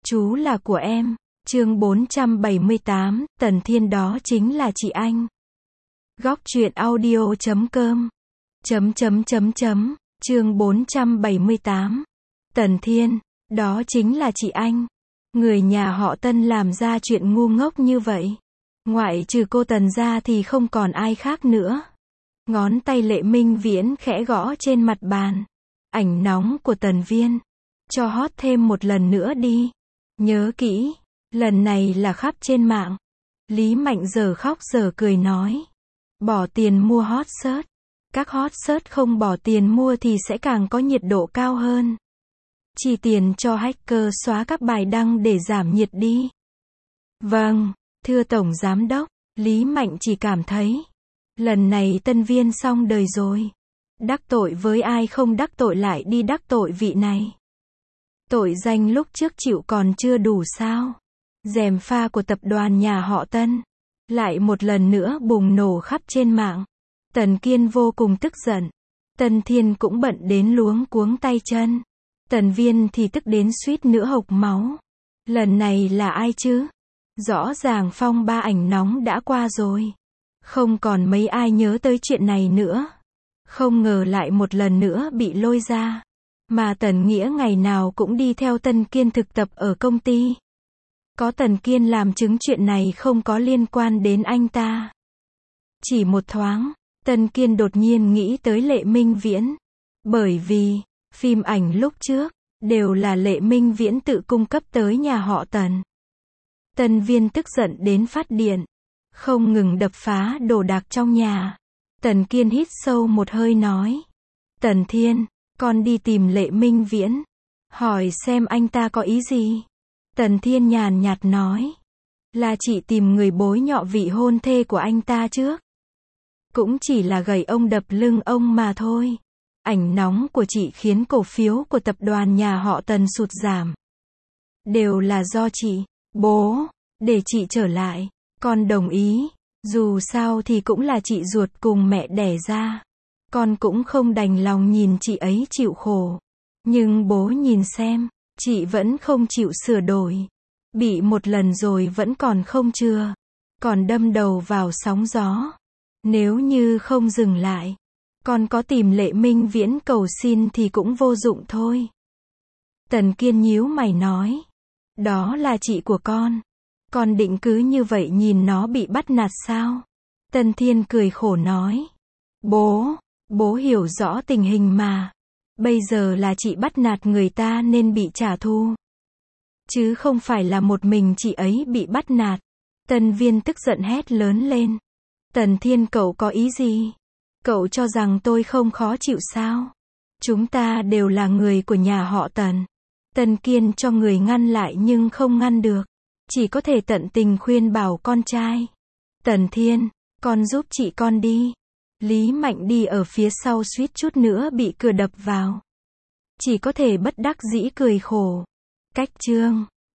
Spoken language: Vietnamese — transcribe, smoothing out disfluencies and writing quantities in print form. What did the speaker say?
Chú là của em. Chương 478, Tần Thiên đó chính là chị anh. Góc truyện audio.com. Chương 478. Tần Thiên, đó chính là chị anh. Người nhà họ Tân làm ra chuyện ngu ngốc như vậy. Ngoại trừ cô Tần ra thì không còn ai khác nữa. Ngón tay Lệ Minh Viễn khẽ gõ trên mặt bàn. Ảnh nóng của Tần Viên. Cho hot thêm một lần nữa đi. Nhớ kỹ, lần này là khắp trên mạng. Lý Mạnh giờ khóc giờ cười nói. Bỏ tiền mua hot search. Các hot search không bỏ tiền mua thì sẽ càng có nhiệt độ cao hơn. Chi tiền cho hacker xóa các bài đăng để giảm nhiệt đi. Vâng, thưa Tổng Giám đốc, Lý Mạnh chỉ cảm thấy. Lần này Tân Viên xong đời rồi. Đắc tội với ai không đắc tội lại đi đắc tội vị này. Tội danh lúc trước chịu còn chưa đủ sao? Gièm pha của tập đoàn nhà họ Tân. Lại một lần nữa bùng nổ khắp trên mạng. Tần Kiên vô cùng tức giận. Tần Thiên cũng bận đến luống cuống tay chân. Tần Viên thì tức đến suýt nữa hộc máu. Lần này là ai chứ? Rõ ràng phong ba ảnh nóng đã qua rồi. Không còn mấy ai nhớ tới chuyện này nữa. Không ngờ lại một lần nữa bị lôi ra. Mà Tần Nghĩa ngày nào cũng đi theo Tần Kiên thực tập ở công ty. Có Tần Kiên làm chứng chuyện này không có liên quan đến anh ta. Chỉ một thoáng, Tần Kiên đột nhiên nghĩ tới Lệ Minh Viễn. Bởi vì, phim ảnh lúc trước, đều là Lệ Minh Viễn tự cung cấp tới nhà họ Tần. Tần Viên tức giận đến phát điện. Không ngừng đập phá đồ đạc trong nhà. Tần Kiên hít sâu một hơi nói. Tần Thiên, con đi tìm Lệ Minh Viễn. Hỏi xem anh ta có ý gì. Tần Thiên nhàn nhạt nói. Là chị tìm người bối nhọ vị hôn thê của anh ta trước. Cũng chỉ là gầy ông đập lưng ông mà thôi. Ảnh nóng của chị khiến cổ phiếu của tập đoàn nhà họ Tần sụt giảm. Đều là do chị. Bố, để chị trở lại. Con đồng ý. Dù sao thì cũng là chị ruột cùng mẹ đẻ ra. Con cũng không đành lòng nhìn chị ấy chịu khổ. Nhưng bố nhìn xem, chị vẫn không chịu sửa đổi. Bị một lần rồi vẫn còn không chừa. Còn đâm đầu vào sóng gió. Nếu như không dừng lại, con có tìm Lệ Minh Viễn cầu xin thì cũng vô dụng thôi. Tần Kiên nhíu mày nói. Đó là chị của con. Con định cứ như vậy nhìn nó bị bắt nạt sao? Tần Thiên cười khổ nói. Bố hiểu rõ tình hình mà. Bây giờ là chị bắt nạt người ta nên bị trả thù. Chứ không phải là một mình chị ấy bị bắt nạt. Tần Viên tức giận hét lớn lên. Tần Thiên cậu có ý gì? Cậu cho rằng tôi không khó chịu sao? Chúng ta đều là người của nhà họ Tần. Tần Kiên cho người ngăn lại nhưng không ngăn được. Chỉ có thể tận tình khuyên bảo con trai. Tần Thiên, con giúp chị con đi. Lý Mạnh đi ở phía sau suýt chút nữa bị cửa đập vào. Chỉ có thể bất đắc dĩ cười khổ. Cách chương